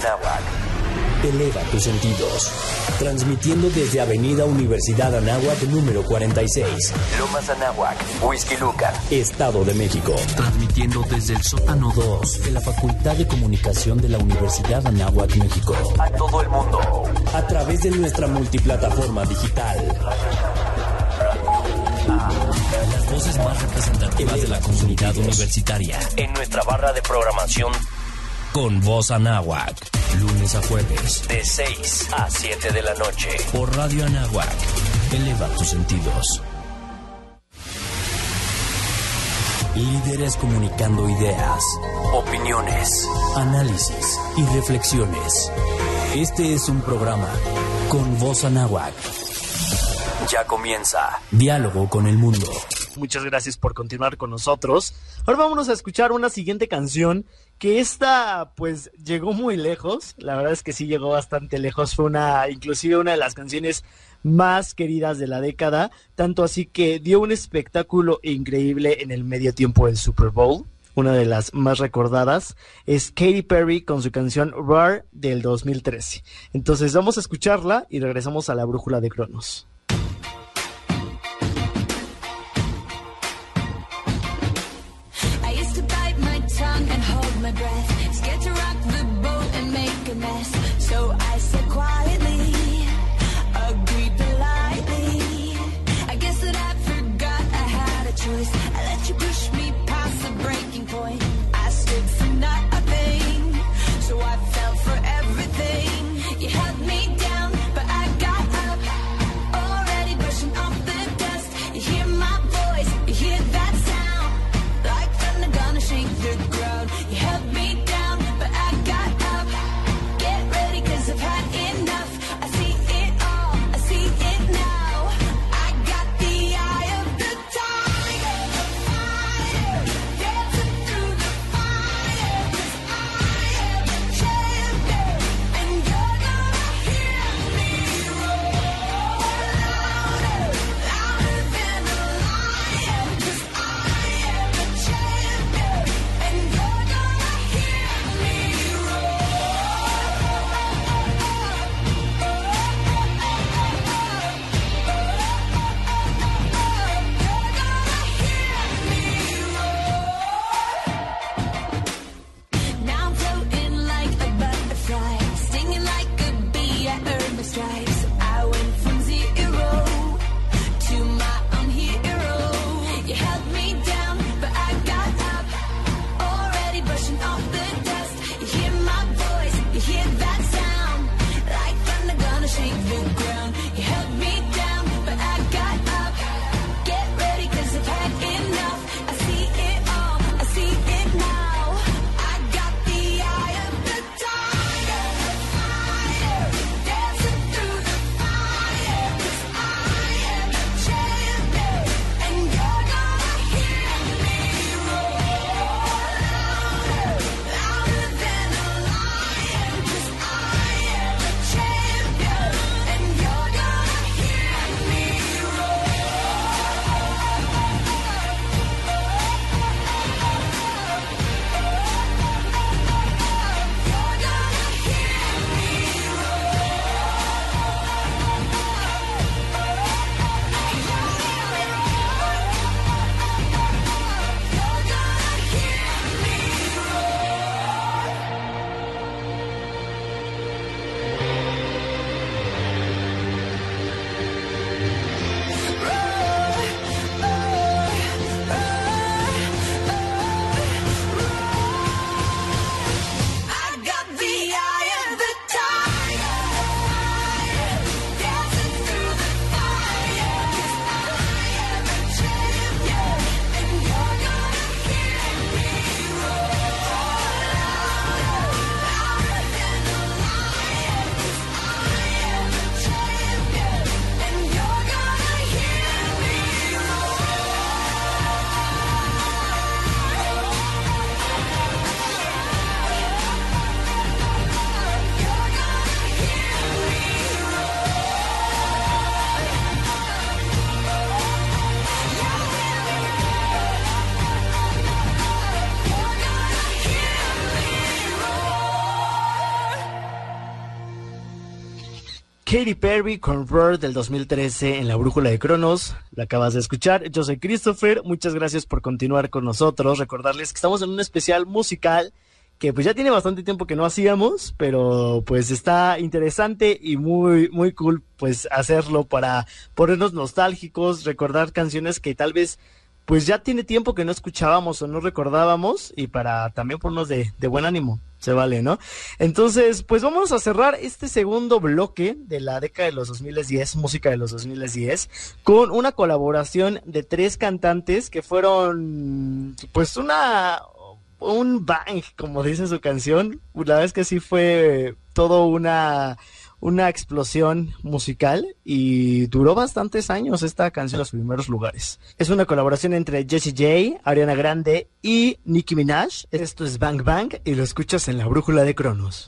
Anáhuac. Eleva tus sentidos. Transmitiendo desde Avenida Universidad Anáhuac número 46. Lomas Anáhuac, Huixquilucan, Estado de México. Transmitiendo desde el sótano 2 de la Facultad de Comunicación de la Universidad Anáhuac, México. A todo el mundo. A través de nuestra multiplataforma digital. Las voces más representativas de la comunidad universitaria. En nuestra barra de programación con Voz Anáhuac. Lunes a jueves, de 6 a 7 de la noche. Por Radio Anáhuac. Eleva tus sentidos. Líderes comunicando ideas, opiniones, análisis y reflexiones. Este es un programa con Voz Anáhuac. Ya comienza Diálogo con el Mundo. Muchas gracias por continuar con nosotros. Ahora vámonos a escuchar una siguiente canción que esta pues llegó muy lejos. La verdad es que sí llegó bastante lejos. Fue inclusive una de las canciones más queridas de la década, tanto así que dio un espectáculo increíble en el medio tiempo del Super Bowl. Una de las más recordadas es Katy Perry con su canción Roar del 2013. Entonces vamos a escucharla y regresamos a la brújula de Cronos. And hold my breath, scared to rock the boat and make a mess. So I said quietly, agreed politely. I guess that I forgot I had a choice. I let you push me past the breaking point. I stood for nothing, so I fell for everything. You held me down, but I got up, already brushing off the dust. You hear my voice, you hear that sound, like thunder gonna shake the ground. You held me down, but I got up. Get ready, 'cause I've had enough. Katy Perry con Roar del 2013 en la Brújula de Cronos. La acabas de escuchar. Yo soy Christopher. Muchas gracias por continuar con nosotros. Recordarles que estamos en un especial musical que pues ya tiene bastante tiempo que no hacíamos, pero pues está interesante y muy muy cool pues hacerlo para ponernos nostálgicos, recordar canciones que tal vez pues ya tiene tiempo que no escuchábamos o no recordábamos, y para también ponernos de buen ánimo, se vale, ¿no? Entonces, pues vamos a cerrar este segundo bloque de la década de los 2010, música de los 2010, con una colaboración de 3 cantantes que fueron, pues un bang, como dice su canción. La verdad es que sí fue todo una explosión musical y duró bastantes años esta canción en los primeros lugares. Es una colaboración entre Jessie J, Ariana Grande y Nicki Minaj. Esto es Bang Bang y lo escuchas en la Brújula de Cronos.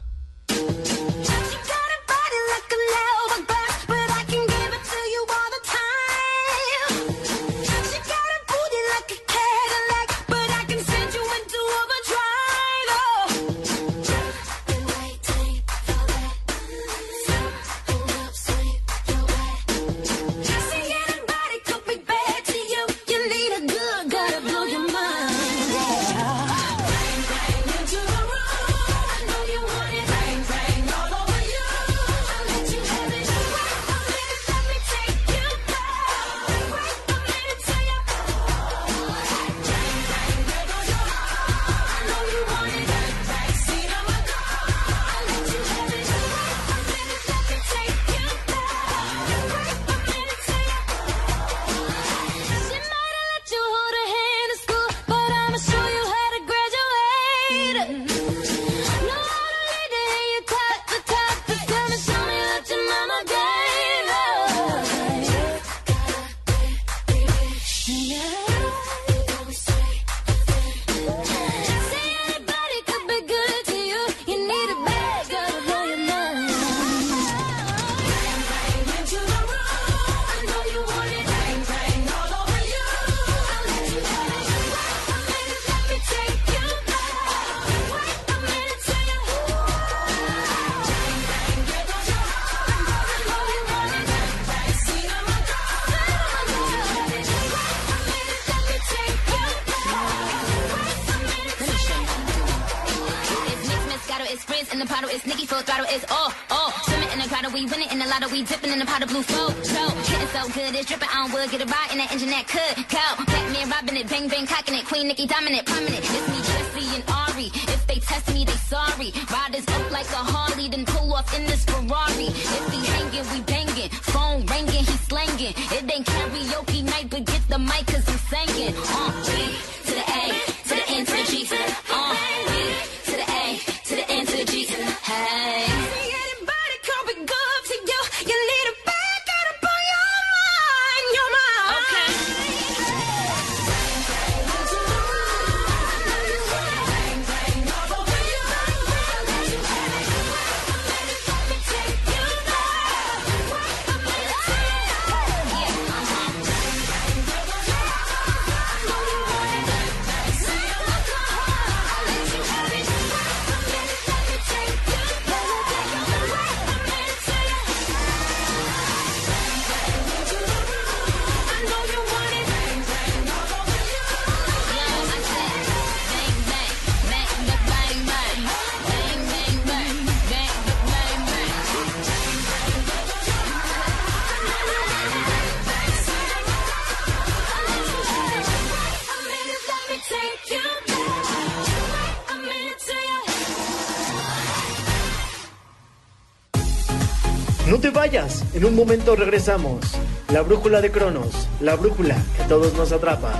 No te vayas, en un momento regresamos. La Brújula de Cronos, la brújula que a todos nos atrapa.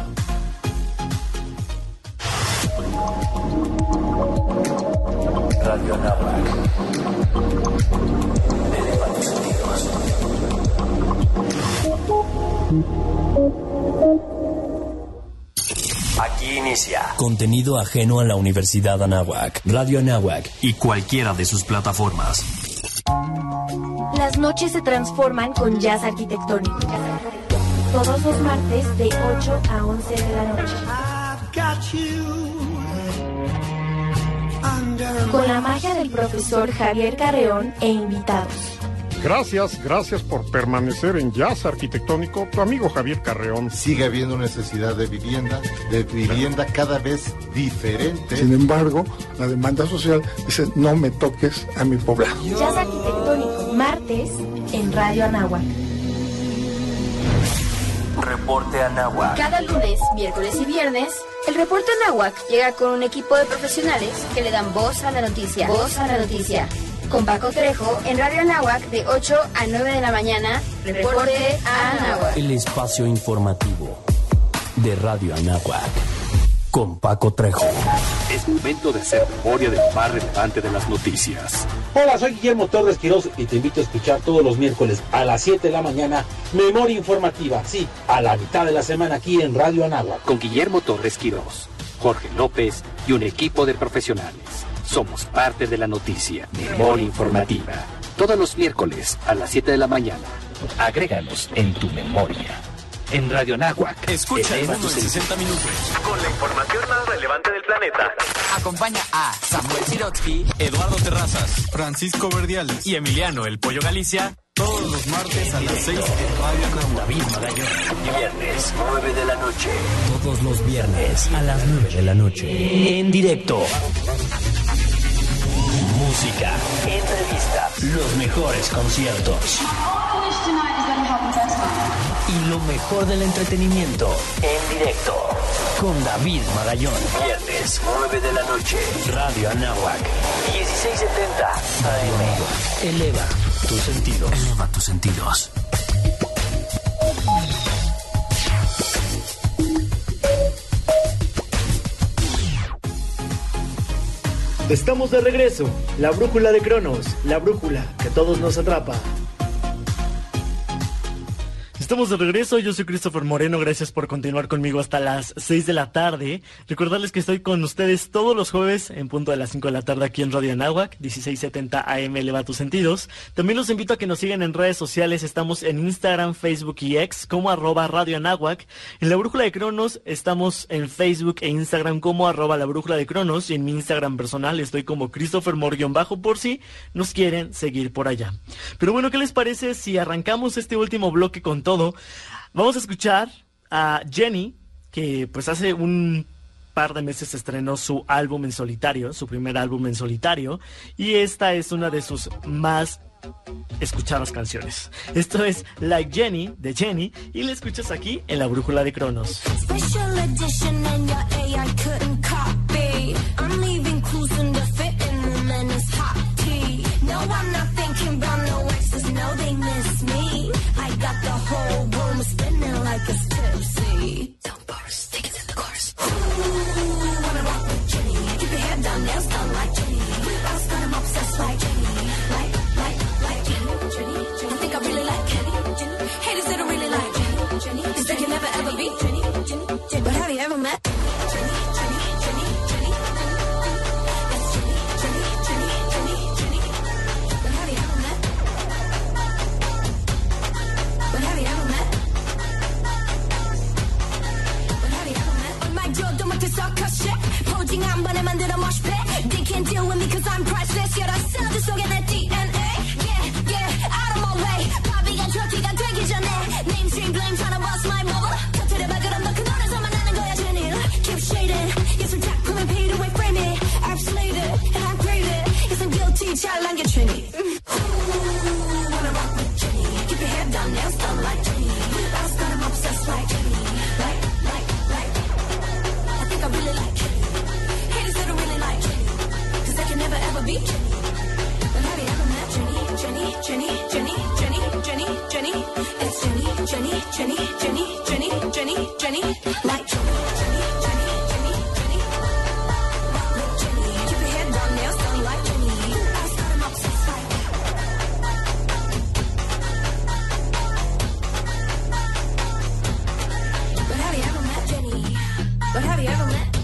Radio Anáhuac. Eleva tus sentidos. Aquí inicia contenido ajeno a la Universidad Anáhuac, Radio Anáhuac y cualquiera de sus plataformas. Las noches se transforman con jazz arquitectónico. Todos los martes de 8 a 11 de la noche. Con la magia del profesor Javier Carreón e invitados. Gracias por permanecer en Jazz Arquitectónico, tu amigo Javier Carreón. Sigue habiendo necesidad de vivienda cada vez diferente. Sin embargo, la demanda social dice, no me toques a mi poblado. Jazz Arquitectónico, martes, en Radio Anáhuac. Reporte Anáhuac. Cada lunes, miércoles y viernes, el Reporte Anáhuac llega con un equipo de profesionales que le dan voz a la noticia. Voz a la noticia. Con Paco Trejo en Radio Anáhuac de 8 a 9 de la mañana. Reporte Anáhuac. El espacio informativo de Radio Anáhuac. Con Paco Trejo. Es momento de hacer memoria de lo más relevante de las noticias. Hola, soy Guillermo Torres Quirós y te invito a escuchar todos los miércoles a las 7 de la mañana Memoria Informativa, sí, a la mitad de la semana aquí en Radio Anáhuac. Con Guillermo Torres Quirós, Jorge López y un equipo de profesionales. Somos parte de la noticia. Memoria Informativa. Todos los miércoles a las 7 de la mañana. Agréganos en tu memoria. En Radio Anáhuac. Escucha el mundo en 60 minutos. Con la información más relevante del planeta. Acompaña a Samuel Sirotsky, Eduardo Terrazas, Francisco Verdiales y Emiliano El Pollo Galicia. Todos los martes a las 6 en Radio Anáhuac. David Magallón. Viernes, 9 de la noche. Todos los viernes a las 9 de la noche. En directo. Música, entrevistas, los mejores conciertos. Y lo mejor del entretenimiento en directo. Con David Magallón. Viernes, 9 de la noche. Radio Anáhuac. 1670 AM. Eleva tus sentidos. Eleva tus sentidos. Estamos de regreso. La brújula de Cronos. La brújula que todos nos atrapa. Estamos de regreso, yo soy Christopher Moreno, gracias por continuar conmigo hasta las 6 de la tarde. Recordarles que estoy con ustedes todos los jueves en punto de las 5 de la tarde aquí en Radio Anáhuac, 1670 AM, eleva tus sentidos. También los invito a que nos sigan en redes sociales, estamos en Instagram, Facebook y X como @Radio Anáhuac. En La Brújula de Cronos estamos en Facebook e Instagram como @La Brújula de Cronos y en mi Instagram personal estoy como Christopher Mor_ por si nos quieren seguir por allá. Pero bueno, ¿qué les parece si arrancamos este último bloque con todo? Vamos a escuchar a Jenny, que pues hace un par de meses estrenó su álbum en solitario, su primer álbum en solitario, y esta es una de sus más escuchadas canciones. Esto es Like Jenny, de Jenny, y la escuchas aquí en La Brújula de Cronos. Special edition and your AI couldn't copy. I'm leaving clues in the fit and woman is hot tea. No, I'm not thinking about no exes, no, they miss me. I got the whole room spinning like it's tipsy. Don't burst, take it to the course. Ooh, wanna rock with Jenny. Keep your head down, nails done like Jenny. I've got 'em obsessed like Jenny. Like Jenny. I think I really like Jenny. Haters that don't really like Jenny. Cause they can never ever be Jenny. But have you ever met Jenny? That's Jenny. But have you ever met? But have you ever met? But have you ever met? On my jaw, don't want to suck a shit. Posing 한 번에 만들어 mosh pit. They can't deal with me cause I'm priceless. You're a cell 속에 내 DNA. Yeah, out of my way. 바비가 트로피가 되기 전에 Mainstream blame trying to bust my bubble. 터뜨려봐 그럼 너 그 노래서만 하는 거야 Jenny. Keep shading. 예술 작품은 paid away frame it. I've slayed it and I grade it. Yes I'm guilty 잘 남겨 Jenny. Wanna rock with Jenny. Keep your head down, nails done like Jenny. I've got 'em obsessed like Jenny. Like. I think I really like Jenny. Haters that don't really like Jenny. Cause they can never ever be Jenny. But have you ever met Jenny? It's Jenny. It's Jenny. Like Jenny. Rock with Jenny. Keep your head down, nails done like Jenny. I've got 'em obsessed like But have you ever met Jenny? But have you ever met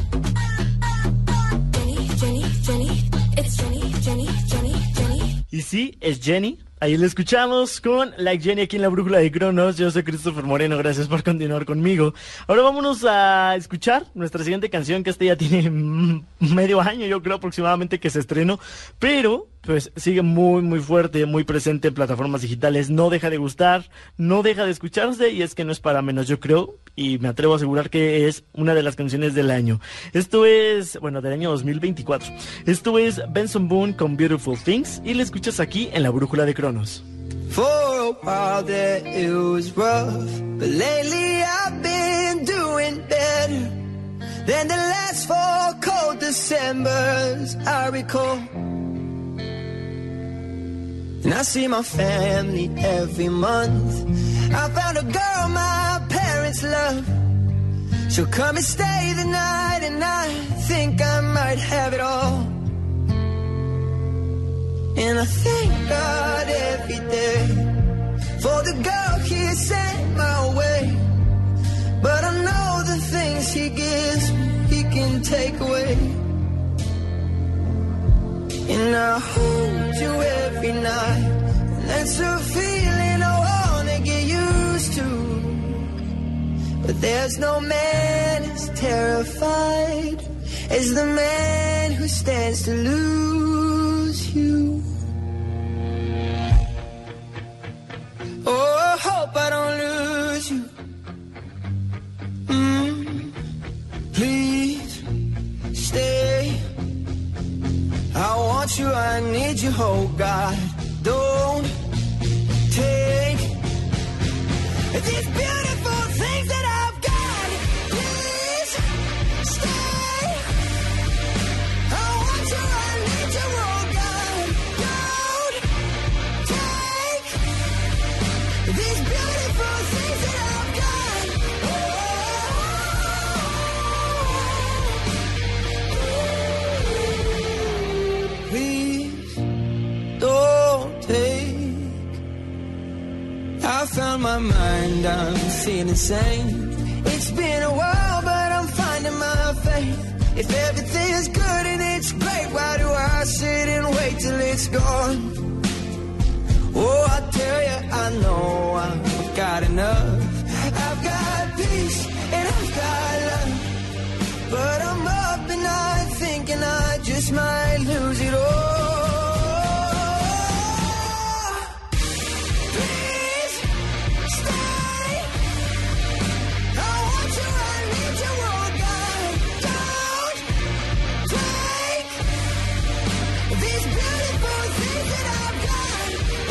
Jenny? It's Jenny. Y sí, es Jenny. Ahí le escuchamos con Like Jenny aquí en la Brújula de Cronos. Yo soy Christopher Moreno, gracias por continuar conmigo. Ahora vámonos a escuchar nuestra siguiente canción, que esta ya tiene medio año, yo creo aproximadamente que se estrenó, pero pues sigue muy fuerte, muy presente en plataformas digitales. No deja de gustar, no deja de escucharse, y es que no es para menos, yo creo, y me atrevo a asegurar que es una de las canciones del año. Esto es, bueno, del año 2024. Esto es Benson Boone con Beautiful Things, y le escuchas aquí en la Brújula de Cronos. For a while there it was rough, but lately I've been doing better than the last 4 cold Decembers I recall. And I see my family every month. I found a girl my parents love. She'll come and stay the night, and I think I might have it all. And I thank God every day for the girl He sent my way. But I know the things He gives me, He can take away. And I hold you every night, and that's a feeling I wanna get used to. But there's no man as terrified as the man who stands to lose you. Oh, I hope I don't lose you. Please stay. I want you, I need you, oh God. Don't take these beautiful things that I've got. Please stay. I want you, I need you, oh God. Don't take these beautiful things that I've got. Please don't take. I found my mind, I'm feeling sane. It's been a while, but I'm finding my faith. If everything's good and it's great, why do I sit and wait till it's gone? Oh, I tell you, I know I've got enough. I've got peace and I've got love. But I'm up and I'm thinking I just might lose it all. Please stay. I want you, I need you, oh God. Don't take these beautiful things that I've got.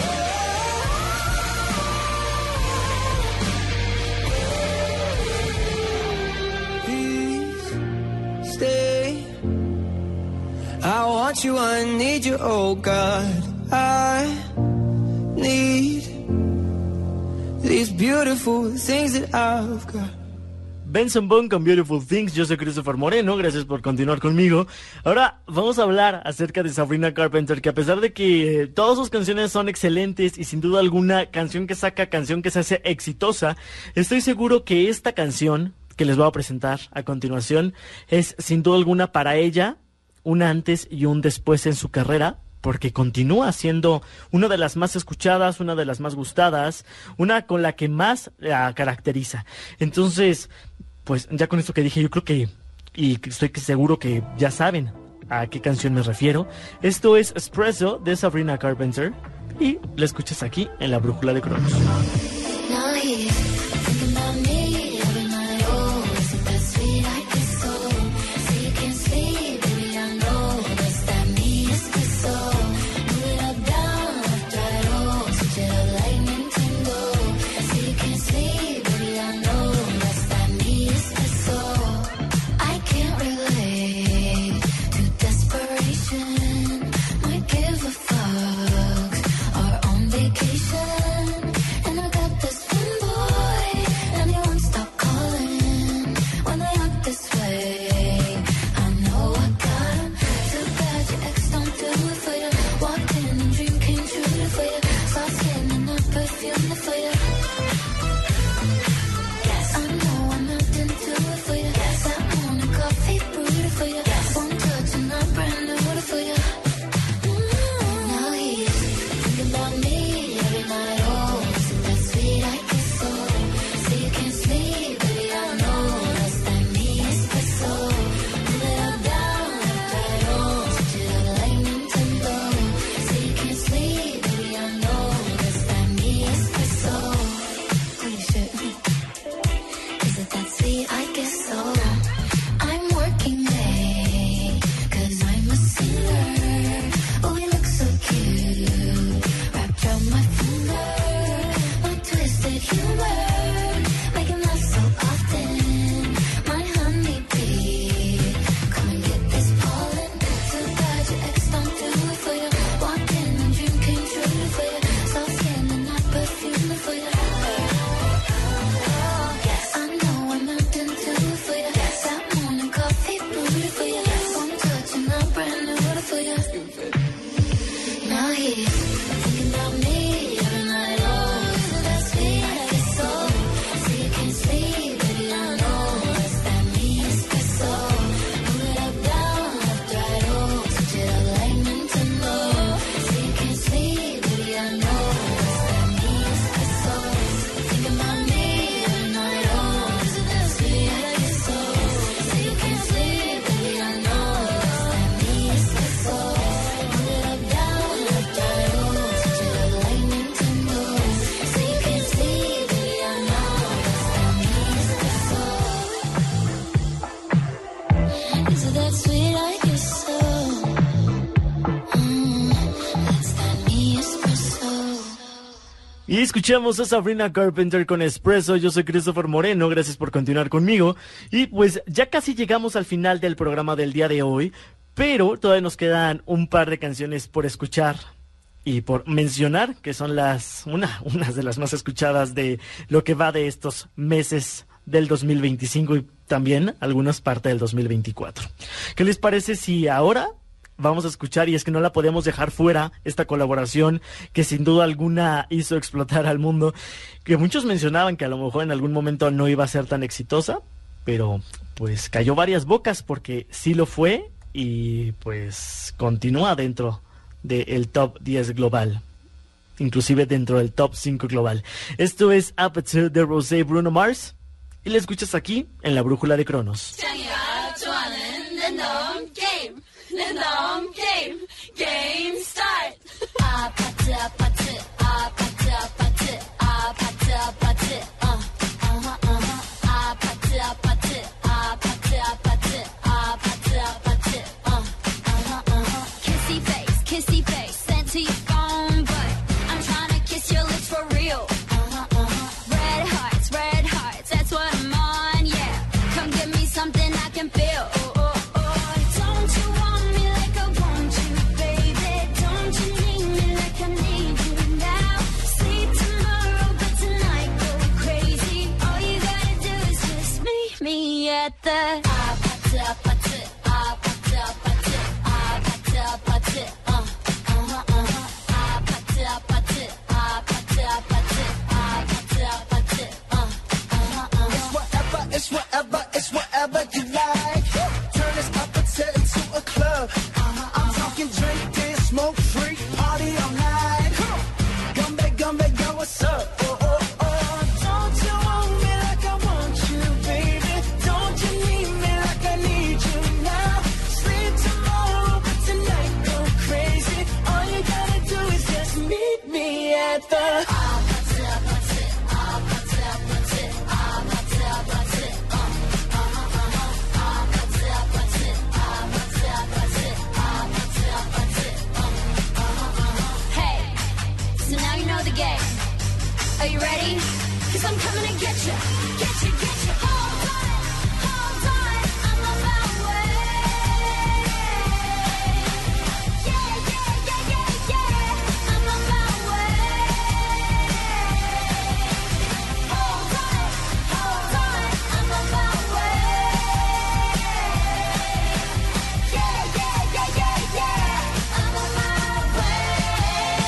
Please stay. I want you, I need you, oh God. I need these beautiful things that I've got. Benson Boone con Beautiful Things. Yo soy Christopher Moreno, gracias por continuar conmigo. Ahora vamos a hablar acerca de Sabrina Carpenter, que a pesar de que todas sus canciones son excelentes y sin duda alguna canción que saca, canción que se hace exitosa, estoy seguro que esta canción que les voy a presentar a continuación es sin duda alguna para ella un antes y un después en su carrera, porque continúa siendo una de las más escuchadas, una de las más gustadas, una con la que más la caracteriza. Entonces, pues ya con esto que dije, yo creo que, y estoy seguro que ya saben a qué canción me refiero. Esto es Espresso de Sabrina Carpenter, y la escuchas aquí en la Brújula de Cronos. Vacation, and I got to that sweet, I guess so. That's that me espresso. Y escuchamos a Sabrina Carpenter con Espresso. Yo soy Christopher Moreno, gracias por continuar conmigo. Y pues ya casi llegamos al final del programa del día de hoy, pero todavía nos quedan un par de canciones por escuchar y por mencionar, que son unas de las más escuchadas de lo que va de estos meses del 2025 y también algunas partes del 2024. ¿Qué les parece si ahora vamos a escuchar, y es que no la podemos dejar fuera, esta colaboración que sin duda alguna hizo explotar al mundo, que muchos mencionaban que a lo mejor en algún momento no iba a ser tan exitosa, pero pues cayó varias bocas porque sí lo fue y pues continúa dentro del top 10 global, inclusive dentro del top 5 global. Esto es Aperture de Rosé Bruno Mars y la escuchas aquí en la Brújula de Cronos. Game start. 아파트 아파트 아파트 아파트 아파트 아파트 아파트 아파트 아파트 아파트 아파트 아파트 kissy face sent to your phone, but I'm trying to kiss your lips for real. Red hearts, that's what I'm on, yeah. Come give me something I can feel. Don't you want me like I want you, baby? Don't you need me like I need you now? Sleep tomorrow, but tonight go crazy. All you gotta do is just meet me at the 아파트 아파트 아파트 아파트 아파트 아파트 아파트 아파트 아파트 아파트 아파트 It's whatever you like. Turn this opposite into a club. I'm talking drink, dance, smoke, free, party all night. Gumbe, yo, what's up? Don't you want me like I want you, baby? Don't you need me like I need you now? Sleep tomorrow, but tonight go crazy. All you gotta do is just meet me at the 아파트 아파트 아파트 아파트 아파트 아파트 the game. Are you ready? 'Cause I'm coming to get you. Get you. Hold on, I'm on my way. Yeah. I'm on my way. Hold on, I'm on my way. Yeah. I'm on my way.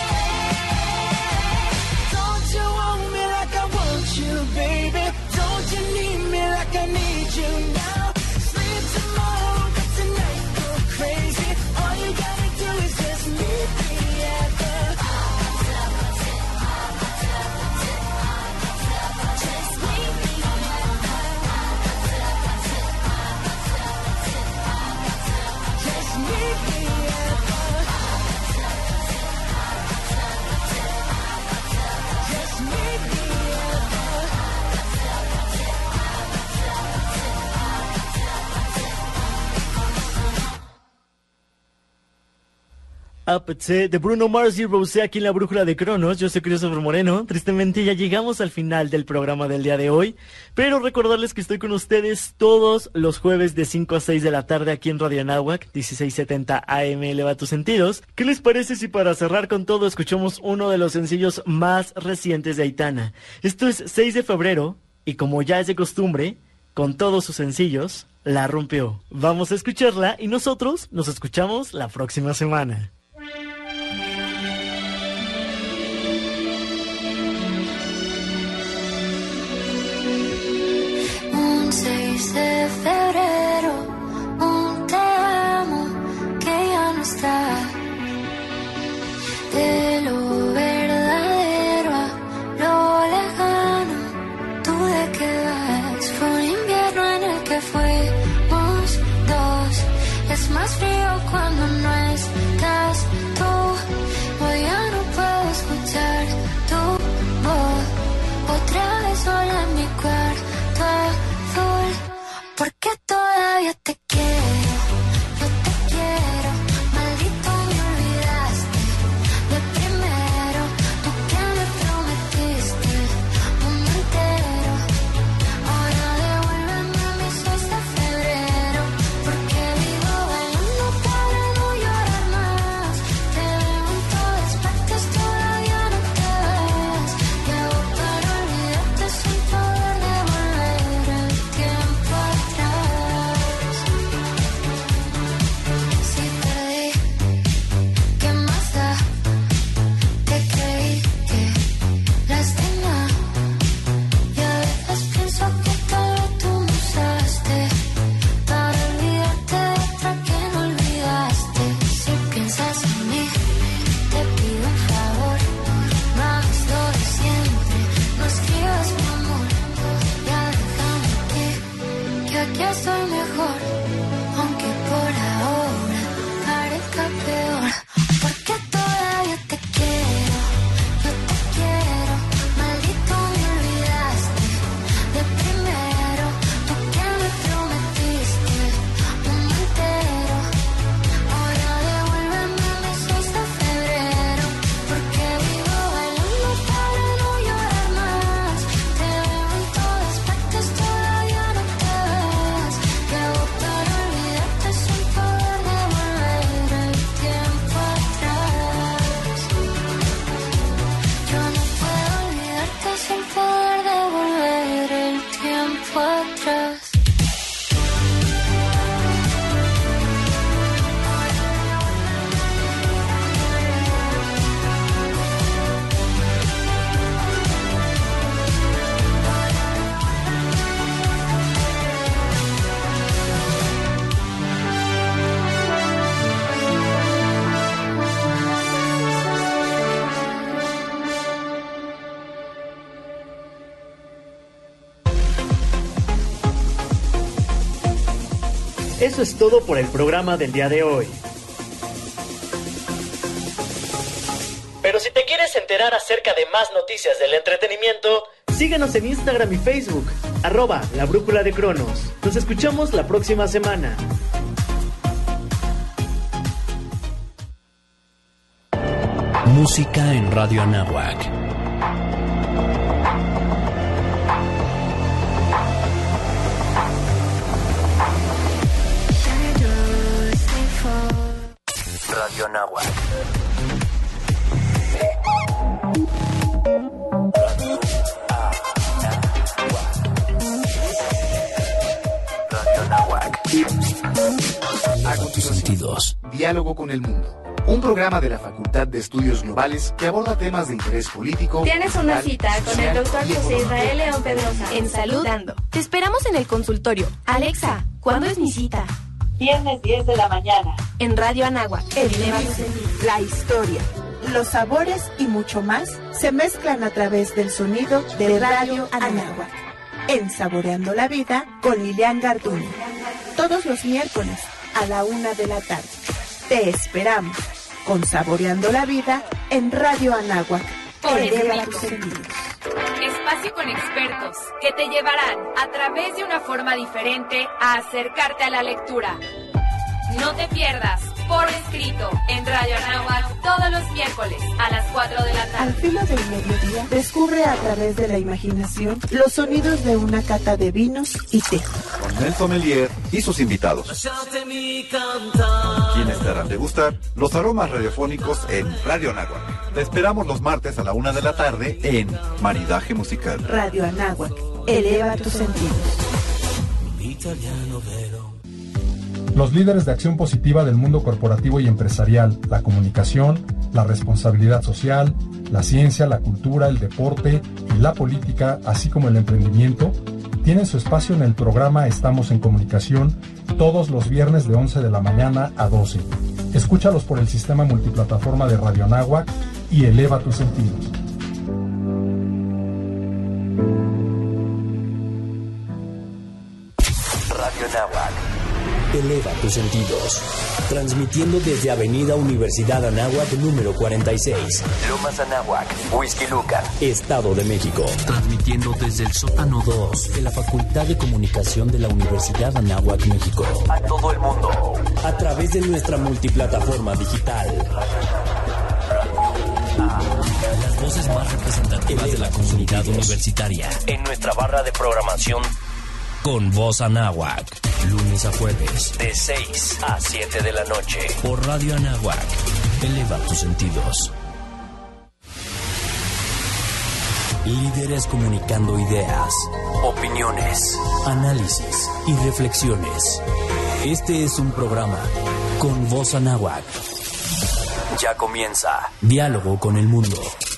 Don't you want me like I want you, baby? Don't you need me like I need you now? Sleep tomorrow, but tonight go crazy. All you gotta do is just meet me at the just meet me just meet me at just meet me Aperture de Bruno Mars y Rosé aquí en la Brújula de Cronos. Yo soy Christopher Moreno. Tristemente ya llegamos al final del programa del día de hoy, pero recordarles que estoy con ustedes todos los jueves de 5 a 6 de la tarde aquí en Radio Anáhuac, 1670 AM. Eleva tus sentidos. ¿Qué les parece si para cerrar con todo escuchamos uno de los sencillos más recientes de Aitana? Esto es 6 de febrero y como ya es de costumbre, con todos sus sencillos, la rompió. Vamos a escucharla y nosotros nos escuchamos la próxima semana. Un 6 de febrero, un te amo que ya no está. De lo verdadero a lo lejano, tú de qué vas. Fue un invierno en el que fuimos dos. Es más frío cuando no estás Eso es todo por el programa del día de hoy. Pero si te quieres enterar acerca de más noticias del entretenimiento, síguenos en Instagram y Facebook, @La Brújula de Cronos. Nos escuchamos la próxima semana. Música en Radio Anáhuac. Radio Anáhuac. Radio Anáhuac. Hago tus sentidos. Diálogo con el mundo. Un programa de la Facultad de Estudios Globales que aborda temas de interés político. Tienes una cita con el doctor José Israel León Pedrosa en Salud Dando. Te esperamos en el consultorio. Alexa, ¿cuándo es mi cita? Viernes 10 de la mañana. En Radio Anáhuac. La historia, los sabores y mucho más se mezclan a través del sonido de Radio Anáhuac. En Saboreando la Vida con Lilian Garduño. Todos los miércoles a la 1 de la tarde. Te esperamos con Saboreando la Vida en Radio Anáhuac. Eleva tus sentidos. Espacio con expertos que te llevarán a través de una forma diferente a acercarte a la lectura. No te pierdas por escrito en Radio Anáhuac todos los miércoles a las 4 de la tarde. Al filo del mediodía, descubre a través de la imaginación los sonidos de una cata de vinos y té. Con el sommelier y sus invitados, quienes te harán degustar los aromas radiofónicos en Radio Anáhuac. Te esperamos los martes a la 1 de la tarde en Maridaje Musical. Radio Anáhuac, eleva tus sentidos. Los líderes de acción positiva del mundo corporativo y empresarial, la comunicación, la responsabilidad social, la ciencia, la cultura, el deporte y la política, así como el emprendimiento, tienen su espacio en el programa Estamos en Comunicación todos los viernes de 11 de la mañana a 12. Escúchalos por el sistema multiplataforma de Radio Anáhuac y eleva tus sentidos. Radio Anáhuac. Eleva tus sentidos. Transmitiendo desde Avenida Universidad Anáhuac número 46, Lomas Anáhuac, Huixquilucan, Estado de México. Transmitiendo desde el sótano 2 de la Facultad de Comunicación de la Universidad Anáhuac, México. A todo el mundo. A través de nuestra multiplataforma digital. Las voces más representativas de la comunidad universitaria. En nuestra barra de programación con Voz Anáhuac. Lunes a jueves, de 6 a 7 de la noche. Por Radio Anáhuac. Eleva tus sentidos. Líderes comunicando ideas, opiniones, análisis y reflexiones. Este es un programa con Voz Anáhuac. Ya comienza Diálogo con el Mundo.